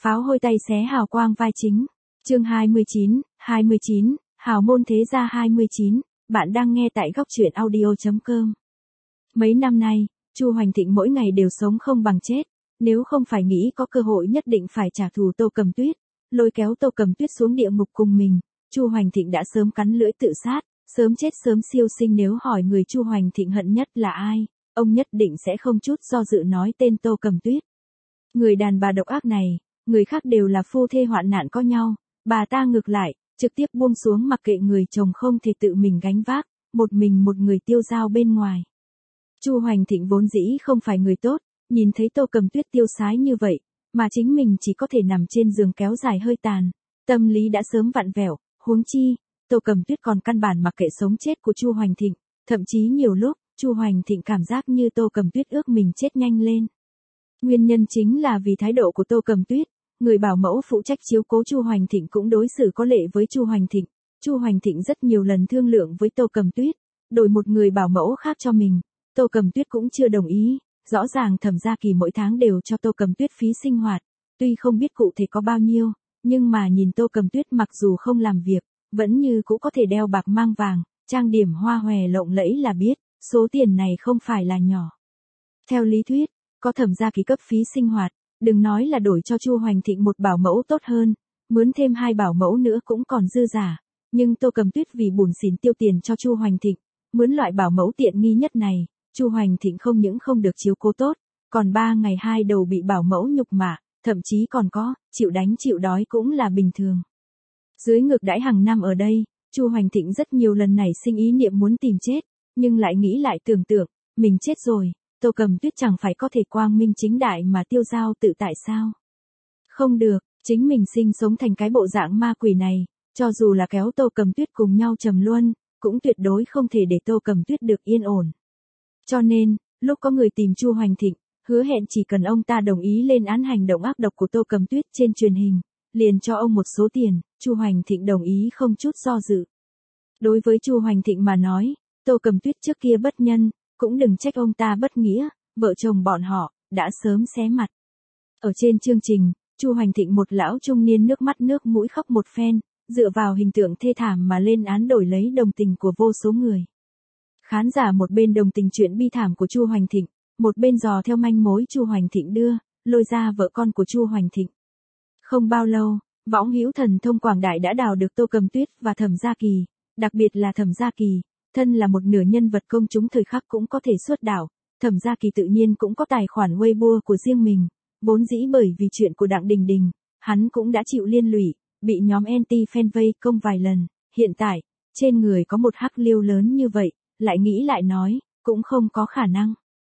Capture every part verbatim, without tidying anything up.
Pháo hôi tay xé hào quang vai chính. Chương hai mươi chín, hai mươi chín, Hào môn thế gia hai mươi chín, bạn đang nghe tại góc truyện audio chấm com. Mấy năm nay, Chu Hoành Thịnh mỗi ngày đều sống không bằng chết, nếu không phải nghĩ có cơ hội nhất định phải trả thù Tô Cầm Tuyết, lôi kéo Tô Cầm Tuyết xuống địa ngục cùng mình, Chu Hoành Thịnh đã sớm cắn lưỡi tự sát, sớm chết sớm siêu sinh. Nếu hỏi người Chu Hoành Thịnh hận nhất là ai, ông nhất định sẽ không chút do dự nói tên Tô Cầm Tuyết. Người đàn bà độc ác này, người khác đều là phu thê hoạn nạn có nhau, bà ta ngược lại, trực tiếp buông xuống mặc kệ người chồng không thể tự mình gánh vác, một mình một người tiêu dao bên ngoài. Chu Hoành Thịnh vốn dĩ không phải người tốt, nhìn thấy Tô Cầm Tuyết tiêu sái như vậy, mà chính mình chỉ có thể nằm trên giường kéo dài hơi tàn, tâm lý đã sớm vặn vẹo, huống chi, Tô Cầm Tuyết còn căn bản mặc kệ sống chết của Chu Hoành Thịnh, thậm chí nhiều lúc, Chu Hoành Thịnh cảm giác như Tô Cầm Tuyết ước mình chết nhanh lên. Nguyên nhân chính là vì thái độ của Tô Cầm Tuyết, người bảo mẫu phụ trách chiếu cố Chu Hoành Thịnh cũng đối xử có lệ với Chu Hoành Thịnh. Chu Hoành Thịnh rất nhiều lần thương lượng với Tô Cầm Tuyết, đổi một người bảo mẫu khác cho mình, Tô Cầm Tuyết cũng chưa đồng ý. Rõ ràng Thẩm Gia Kỳ mỗi tháng đều cho Tô Cầm Tuyết phí sinh hoạt, tuy không biết cụ thể có bao nhiêu, nhưng mà nhìn Tô Cầm Tuyết mặc dù không làm việc, vẫn như cũng có thể đeo bạc mang vàng, trang điểm hoa hòe lộng lẫy là biết, số tiền này không phải là nhỏ. Theo lý thuyết, có Thẩm Gia Kỳ cấp phí sinh hoạt, đừng nói là đổi cho Chu Hoành Thịnh một bảo mẫu tốt hơn, mướn thêm hai bảo mẫu nữa cũng còn dư giả, nhưng Tô Cầm Tuyết vì buồn xỉn tiêu tiền cho Chu Hoành Thịnh, mướn loại bảo mẫu tiện nghi nhất này, Chu Hoành Thịnh không những không được chiếu cố tốt, còn ba ngày hai đầu bị bảo mẫu nhục mạ, thậm chí còn có, chịu đánh chịu đói cũng là bình thường. Dưới ngược đãi hàng năm ở đây, Chu Hoành Thịnh rất nhiều lần nảy sinh ý niệm muốn tìm chết, nhưng lại nghĩ lại tưởng tượng, mình chết rồi, Tô Cầm Tuyết chẳng phải có thể quang minh chính đại mà tiêu dao tự tại sao? Không được, chính mình sinh sống thành cái bộ dạng ma quỷ này, cho dù là kéo Tô Cầm Tuyết cùng nhau trầm luân, cũng tuyệt đối không thể để Tô Cầm Tuyết được yên ổn. Cho nên, lúc có người tìm Chu Hoành Thịnh, hứa hẹn chỉ cần ông ta đồng ý lên án hành động ác độc của Tô Cầm Tuyết trên truyền hình, liền cho ông một số tiền, Chu Hoành Thịnh đồng ý không chút do dự. Đối với Chu Hoành Thịnh mà nói, Tô Cầm Tuyết trước kia bất nhân, cũng đừng trách ông ta bất nghĩa, vợ chồng bọn họ đã sớm xé mặt. Ở trên chương trình, Chu Hoành Thịnh một lão trung niên nước mắt nước mũi khóc một phen, dựa vào hình tượng thê thảm mà lên án đổi lấy đồng tình của vô số người. Khán giả một bên đồng tình chuyện bi thảm của Chu Hoành Thịnh, một bên dò theo manh mối Chu Hoành Thịnh đưa, lôi ra vợ con của Chu Hoành Thịnh. Không bao lâu, võng hữu thần thông quảng đại đã đào được Tô Cầm Tuyết và Thẩm Gia Kỳ, đặc biệt là Thẩm Gia Kỳ, thân là một nửa nhân vật công chúng thời khắc cũng có thể xuất đạo, Thẩm Gia Kỳ tự nhiên cũng có tài khoản Weibo của riêng mình, vốn dĩ bởi vì chuyện của Đặng Đình Đình, hắn cũng đã chịu liên lụy, bị nhóm anti-fan vây công vài lần, hiện tại, trên người có một hắc liêu lớn như vậy, lại nghĩ lại nói, cũng không có khả năng.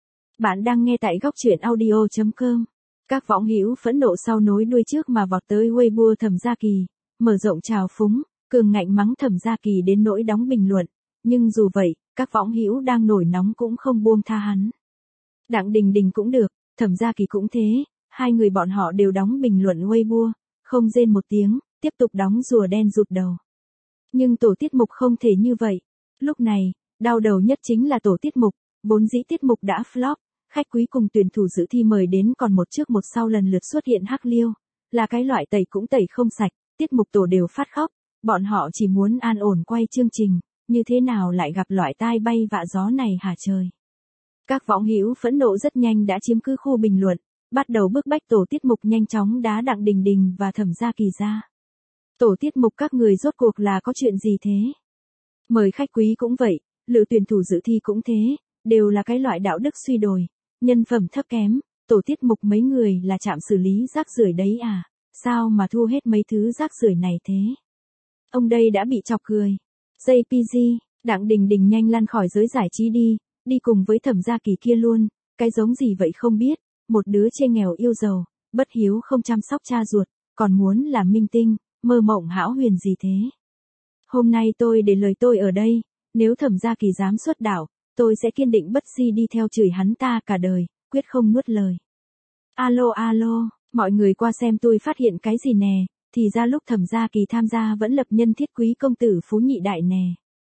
Bạn đang nghe tại góc truyện audio chấm com. Các võng hữu phẫn nộ sau nối đuôi trước mà vọt tới Weibo Thẩm Gia Kỳ, mở rộng trào phúng, cường ngạnh mắng Thẩm Gia Kỳ đến nỗi đóng bình luận, nhưng dù vậy, các võng hữu đang nổi nóng cũng không buông tha hắn. Đặng Đình Đình cũng được, Thẩm Gia Kỳ cũng thế, hai người bọn họ đều đóng bình luận Weibo, không rên một tiếng, tiếp tục đóng rùa đen rụt đầu. Nhưng tổ tiết mục không thể như vậy. Lúc này, đau đầu nhất chính là tổ tiết mục, vốn dĩ tiết mục đã flop, khách quý cùng tuyển thủ dự thi mời đến còn một trước một sau lần lượt xuất hiện hắc liêu, là cái loại tẩy cũng tẩy không sạch, tiết mục tổ đều phát khóc, bọn họ chỉ muốn an ổn quay chương trình, như thế nào lại gặp loại tai bay vạ gió này hả trời. Các võng hữu phẫn nộ rất nhanh đã chiếm cứ khu bình luận, bắt đầu bức bách tổ tiết mục nhanh chóng đá Đặng Đình Đình và Thẩm Gia Kỳ ra. Tổ tiết mục các người rốt cuộc là có chuyện gì thế? Mời khách quý cũng vậy, lựa tuyển thủ dự thi cũng thế, đều là cái loại đạo đức suy đồi, nhân phẩm thấp kém, tổ tiết mục mấy người là trạm xử lý rác rưởi đấy à, sao mà thu hết mấy thứ rác rưởi này thế? Ông đây đã bị chọc cười. jê pê giê, Đặng Đình Đình nhanh lăn khỏi giới giải trí đi, đi cùng với Thẩm Gia Kỳ kia luôn, cái giống gì vậy không biết, một đứa chê nghèo yêu giàu, bất hiếu không chăm sóc cha ruột, còn muốn làm minh tinh, mơ mộng hão huyền gì thế? Hôm nay tôi để lời tôi ở đây, nếu Thẩm Gia Kỳ dám xuất đạo, tôi sẽ kiên định bất di đi theo chửi hắn ta cả đời, quyết không nuốt lời. Alo alo, mọi người qua xem tôi phát hiện cái gì nè, thì ra lúc Thẩm Gia Kỳ tham gia vẫn lập nhân thiết quý công tử phú nhị đại nè.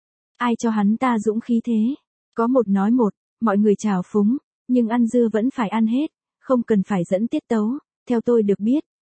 Ai cho hắn ta dũng khí thế? Có một nói một, mọi người trào phúng, nhưng ăn dưa vẫn phải ăn hết, không cần phải dẫn tiết tấu, theo tôi được biết,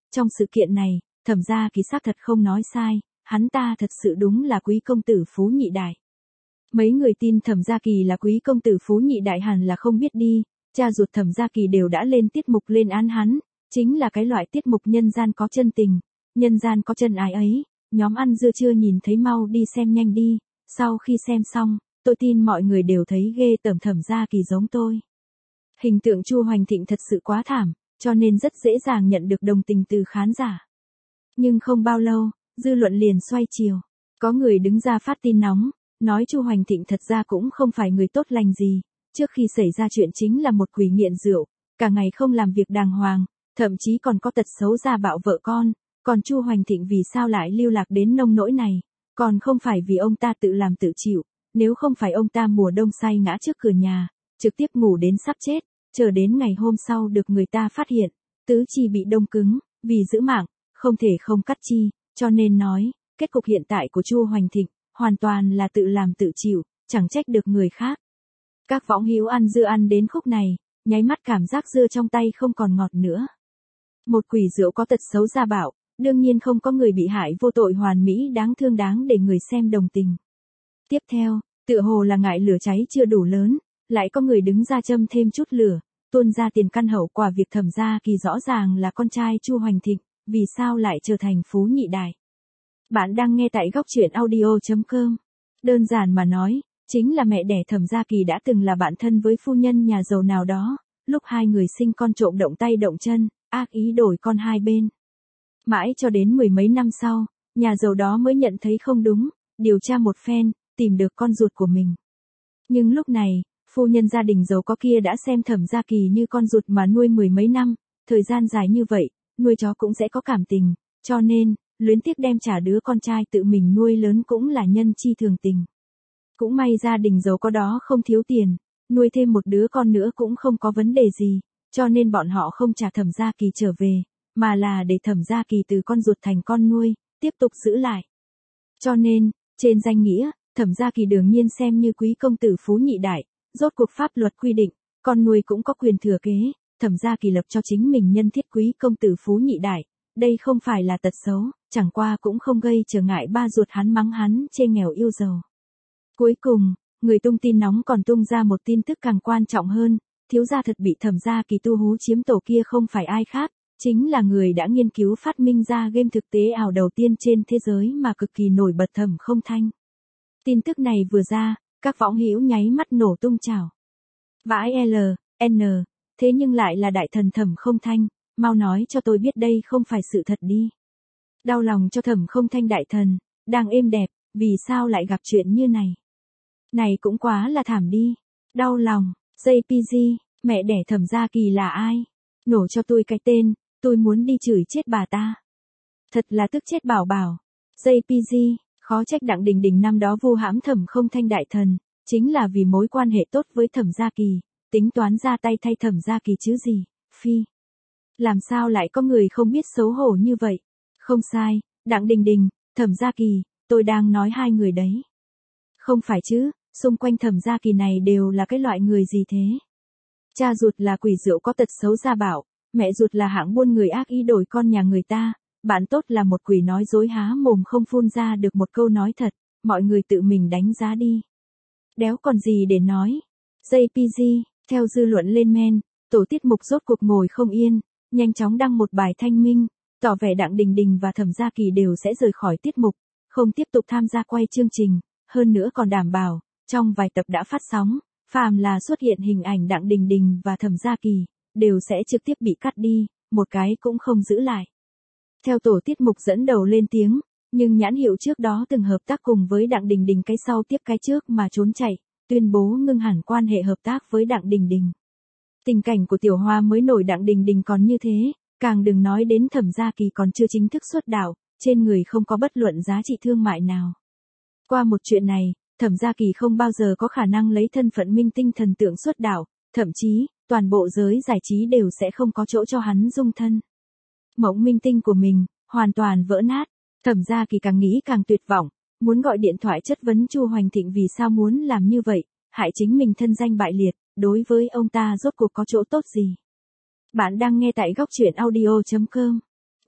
trong sự kiện này, Thẩm Gia Kỳ xác thật không nói sai, hắn ta thật sự đúng là quý công tử Phú Nhị Đại. Mấy người tin Thẩm Gia Kỳ là quý công tử Phú Nhị Đại hẳn là không biết đi, cha ruột Thẩm Gia Kỳ đều đã lên tiết mục lên án hắn, chính là cái loại tiết mục nhân gian có chân tình, nhân gian có chân ái ấy, nhóm ăn dưa chưa nhìn thấy mau đi xem nhanh đi, sau khi xem xong, tôi tin mọi người đều thấy ghê tởm Thẩm Gia Kỳ giống tôi. Hình tượng Chu Hoành Thịnh thật sự quá thảm, cho nên rất dễ dàng nhận được đồng tình từ khán giả. Nhưng không bao lâu, dư luận liền xoay chiều, có người đứng ra phát tin nóng, nói Chu Hoành Thịnh thật ra cũng không phải người tốt lành gì, trước khi xảy ra chuyện chính là một quỷ nghiện rượu, cả ngày không làm việc đàng hoàng, thậm chí còn có tật xấu gia bạo vợ con, còn Chu Hoành Thịnh vì sao lại lưu lạc đến nông nỗi này, còn không phải vì ông ta tự làm tự chịu, nếu không phải ông ta mùa đông say ngã trước cửa nhà, trực tiếp ngủ đến sắp chết, chờ đến ngày hôm sau được người ta phát hiện, tứ chi bị đông cứng, vì giữ mạng, không thể không cắt chi, cho nên nói, kết cục hiện tại của Chu Hoành Thịnh, hoàn toàn là tự làm tự chịu, chẳng trách được người khác. Các võng hữu ăn dưa ăn đến khúc này, nháy mắt cảm giác dưa trong tay không còn ngọt nữa. Một quỷ rượu có tật xấu gia bạo, đương nhiên không có người bị hại vô tội hoàn mỹ đáng thương đáng để người xem đồng tình. Tiếp theo, tựa hồ là ngại lửa cháy chưa đủ lớn, lại có người đứng ra châm thêm chút lửa, tuôn ra tiền căn hậu quả việc Thẩm Gia Kỳ rõ ràng là con trai Chu Hoành Thịnh, vì sao lại trở thành Phú Nhị Đại. Bạn đang nghe tại góc truyện audio chấm com. Đơn giản mà nói, chính là mẹ đẻ Thẩm Gia Kỳ đã từng là bạn thân với phu nhân nhà giàu nào đó, lúc hai người sinh con trộm động tay động chân, ác ý đổi con hai bên. Mãi cho đến mười mấy năm sau, nhà giàu đó mới nhận thấy không đúng, điều tra một phen, tìm được con ruột của mình. Nhưng lúc này, phu nhân gia đình giàu có kia đã xem Thẩm Gia Kỳ như con ruột mà nuôi mười mấy năm, thời gian dài như vậy, nuôi chó cũng sẽ có cảm tình, cho nên, luyến tiếc đem trả đứa con trai tự mình nuôi lớn cũng là nhân chi thường tình. Cũng may gia đình giàu có đó không thiếu tiền, nuôi thêm một đứa con nữa cũng không có vấn đề gì, cho nên bọn họ không trả Thẩm Gia Kỳ trở về, mà là để Thẩm Gia Kỳ từ con ruột thành con nuôi, tiếp tục giữ lại. Cho nên, trên danh nghĩa, Thẩm Gia Kỳ đương nhiên xem như quý công tử Phú Nhị Đại, rốt cuộc pháp luật quy định, con nuôi cũng có quyền thừa kế, Thẩm Gia Kỳ lập cho chính mình nhân thiết quý công tử Phú Nhị Đại, đây không phải là tật xấu, chẳng qua cũng không gây trở ngại ba ruột hắn mắng hắn chê nghèo yêu giàu. Cuối cùng, người tung tin nóng còn tung ra một tin tức càng quan trọng hơn, thiếu gia thật bị Thẩm Gia Kỳ tu hú chiếm tổ kia không phải ai khác, chính là người đã nghiên cứu phát minh ra game thực tế ảo đầu tiên trên thế giới mà cực kỳ nổi bật Thẩm Không Thanh. Tin tức này vừa ra, các võng hữu nháy mắt nổ tung trào. Vãi L, N, thế nhưng lại là đại thần Thẩm Không Thanh, mau nói cho tôi biết đây không phải sự thật đi. Đau lòng cho Thẩm Không Thanh đại thần, đang êm đẹp, vì sao lại gặp chuyện như này. Này cũng quá là thảm đi. Đau lòng, jê pê giê, mẹ đẻ Thẩm Gia Kỳ là ai? Nổ cho tôi cái tên, tôi muốn đi chửi chết bà ta. Thật là tức chết bảo bảo. jê pê giê, khó trách Đặng Đình Đình năm đó vu hãm Thẩm Không Thanh đại thần, chính là vì mối quan hệ tốt với Thẩm Gia Kỳ, tính toán ra tay thay Thẩm Gia Kỳ chứ gì, phi. Làm sao lại có người không biết xấu hổ như vậy? Không sai, Đặng Đình Đình, Thẩm Gia Kỳ, tôi đang nói hai người đấy. Không phải chứ, xung quanh Thẩm Gia Kỳ này đều là cái loại người gì thế? Cha ruột là quỷ rượu có tật xấu gia bạo, mẹ ruột là hạng buôn người ác ý đổi con nhà người ta, bạn tốt là một quỷ nói dối há mồm không phun ra được một câu nói thật, mọi người tự mình đánh giá đi. Đéo còn gì để nói. jê pê giê, theo dư luận lên men, tổ tiết mục rốt cuộc ngồi không yên, nhanh chóng đăng một bài thanh minh, tỏ vẻ Đặng Đình Đình và Thẩm Gia Kỳ đều sẽ rời khỏi tiết mục, không tiếp tục tham gia quay chương trình, hơn nữa còn đảm bảo, trong vài tập đã phát sóng, phàm là xuất hiện hình ảnh Đặng Đình Đình và Thẩm Gia Kỳ, đều sẽ trực tiếp bị cắt đi, một cái cũng không giữ lại. Theo tổ tiết mục dẫn đầu lên tiếng, nhưng nhãn hiệu trước đó từng hợp tác cùng với Đặng Đình Đình cái sau tiếp cái trước mà trốn chạy, tuyên bố ngưng hẳn quan hệ hợp tác với Đặng Đình Đình. Tình cảnh của Tiểu Hoa mới nổi Đặng Đình Đình còn như thế, càng đừng nói đến Thẩm Gia Kỳ còn chưa chính thức xuất đạo, trên người không có bất luận giá trị thương mại nào. Qua một chuyện này, Thẩm Gia Kỳ không bao giờ có khả năng lấy thân phận minh tinh thần tượng xuất đạo, thậm chí, toàn bộ giới giải trí đều sẽ không có chỗ cho hắn dung thân. Mộng minh tinh của mình, hoàn toàn vỡ nát, Thẩm Gia Kỳ càng nghĩ càng tuyệt vọng, muốn gọi điện thoại chất vấn Chu Hoành Thịnh vì sao muốn làm như vậy, hại chính mình thân danh bại liệt, đối với ông ta rốt cuộc có chỗ tốt gì. Bạn đang nghe tại góc truyện audio chấm com.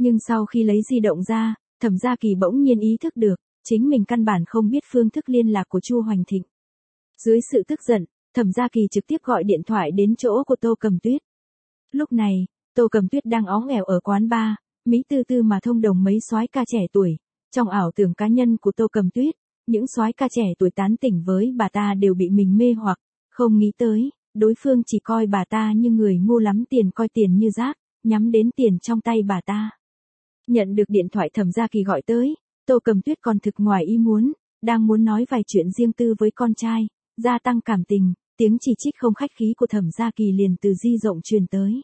Nhưng sau khi lấy di động ra, Thẩm Gia Kỳ bỗng nhiên ý thức được, chính mình căn bản không biết phương thức liên lạc của Chu Hoành Thịnh. Dưới sự tức giận, Thẩm Gia Kỳ trực tiếp gọi điện thoại đến chỗ của Tô Cầm Tuyết. Lúc này, Tô Cầm Tuyết đang óng ẻo ở quán bar, mỹ tư tư mà thông đồng mấy soái ca trẻ tuổi. Trong ảo tưởng cá nhân của Tô Cầm Tuyết, những soái ca trẻ tuổi tán tỉnh với bà ta đều bị mình mê hoặc, không nghĩ tới, đối phương chỉ coi bà ta như người ngu lắm tiền coi tiền như rác, nhắm đến tiền trong tay bà ta. Nhận được điện thoại Thẩm Gia Kỳ gọi tới, Tô Cầm Tuyết còn thực ngoài ý muốn, đang muốn nói vài chuyện riêng tư với con trai, gia tăng cảm tình, tiếng chỉ trích không khách khí của Thẩm Gia Kỳ liền từ di rộng truyền tới.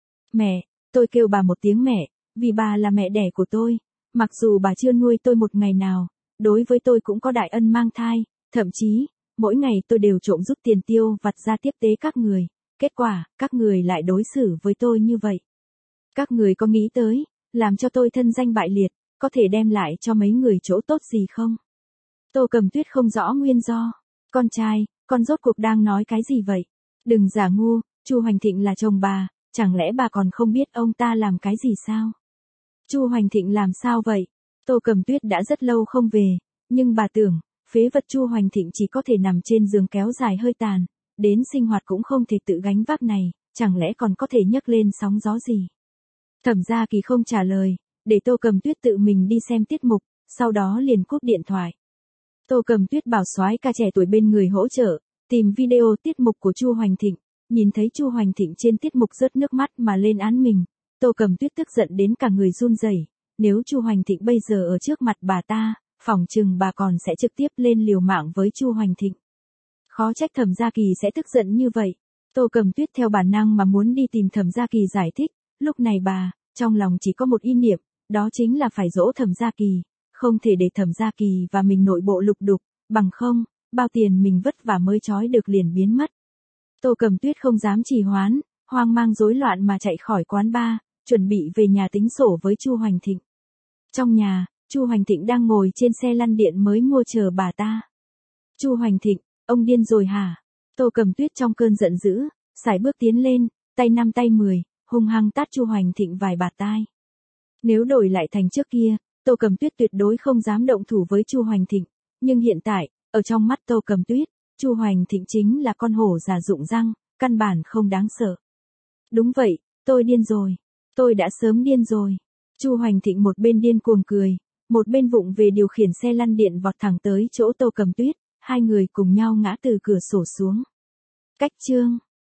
Mẹ, tôi kêu bà một tiếng mẹ, vì bà là mẹ đẻ của tôi, mặc dù bà chưa nuôi tôi một ngày nào, đối với tôi cũng có đại ân mang thai, thậm chí, mỗi ngày tôi đều trộm rút tiền tiêu vặt ra tiếp tế các người, kết quả, các người lại đối xử với tôi như vậy. Các người có nghĩ tới, làm cho tôi thân danh bại liệt, có thể đem lại cho mấy người chỗ tốt gì không? Tô Cầm Tuyết không rõ nguyên do. Con trai, con rốt cuộc đang nói cái gì vậy? Đừng giả ngu, Chu Hoành Thịnh là chồng bà, chẳng lẽ bà còn không biết ông ta làm cái gì sao? Chu Hoành Thịnh làm sao vậy? Tô Cầm Tuyết đã rất lâu không về, nhưng bà tưởng, phế vật Chu Hoành Thịnh chỉ có thể nằm trên giường kéo dài hơi tàn, đến sinh hoạt cũng không thể tự gánh vác này, chẳng lẽ còn có thể nhấc lên sóng gió gì? Thẩm Gia Kỳ không trả lời, để Tô Cầm Tuyết tự mình đi xem tiết mục, sau đó liền cúp điện thoại. Tô Cầm Tuyết bảo soái ca trẻ tuổi bên người hỗ trợ, tìm video tiết mục của Chu Hoành Thịnh, nhìn thấy Chu Hoành Thịnh trên tiết mục rớt nước mắt mà lên án mình, Tô Cầm Tuyết tức giận đến cả người run rẩy. Nếu Chu Hoành Thịnh bây giờ ở trước mặt bà ta, phỏng chừng bà còn sẽ trực tiếp lên liều mạng với Chu Hoành Thịnh. Khó trách Thẩm Gia Kỳ sẽ tức giận như vậy. Tô Cầm Tuyết theo bản năng mà muốn đi tìm Thẩm Gia Kỳ giải thích, lúc này bà, trong lòng chỉ có một ý niệm, đó chính là phải dỗ Thẩm Gia Kỳ, không thể để Thẩm Gia Kỳ và mình nội bộ lục đục, bằng không, bao tiền mình vất vả mới trói được liền biến mất. Tô Cầm Tuyết không dám trì hoãn, hoang mang rối loạn mà chạy khỏi quán bar, chuẩn bị về nhà tính sổ với Chu Hoành Thịnh. Trong nhà, Chu Hoành Thịnh đang ngồi trên xe lăn điện mới mua chờ bà ta. Chu Hoành Thịnh, ông điên rồi hả? Tô Cầm Tuyết trong cơn giận dữ, sải bước tiến lên, tay năm tay mười, hung hăng tát Chu Hoành Thịnh vài bạt tai. Nếu đổi lại thành trước kia, Tô Cầm Tuyết tuyệt đối không dám động thủ với Chu Hoành Thịnh, nhưng hiện tại, ở trong mắt Tô Cầm Tuyết, Chu Hoành Thịnh chính là con hổ già rụng răng, căn bản không đáng sợ. Đúng vậy, tôi điên rồi. Tôi đã sớm điên rồi. Chu Hoành Thịnh một bên điên cuồng cười, một bên vụng về điều khiển xe lăn điện vọt thẳng tới chỗ Tô Cầm Tuyết, hai người cùng nhau ngã từ cửa sổ xuống. Cách chương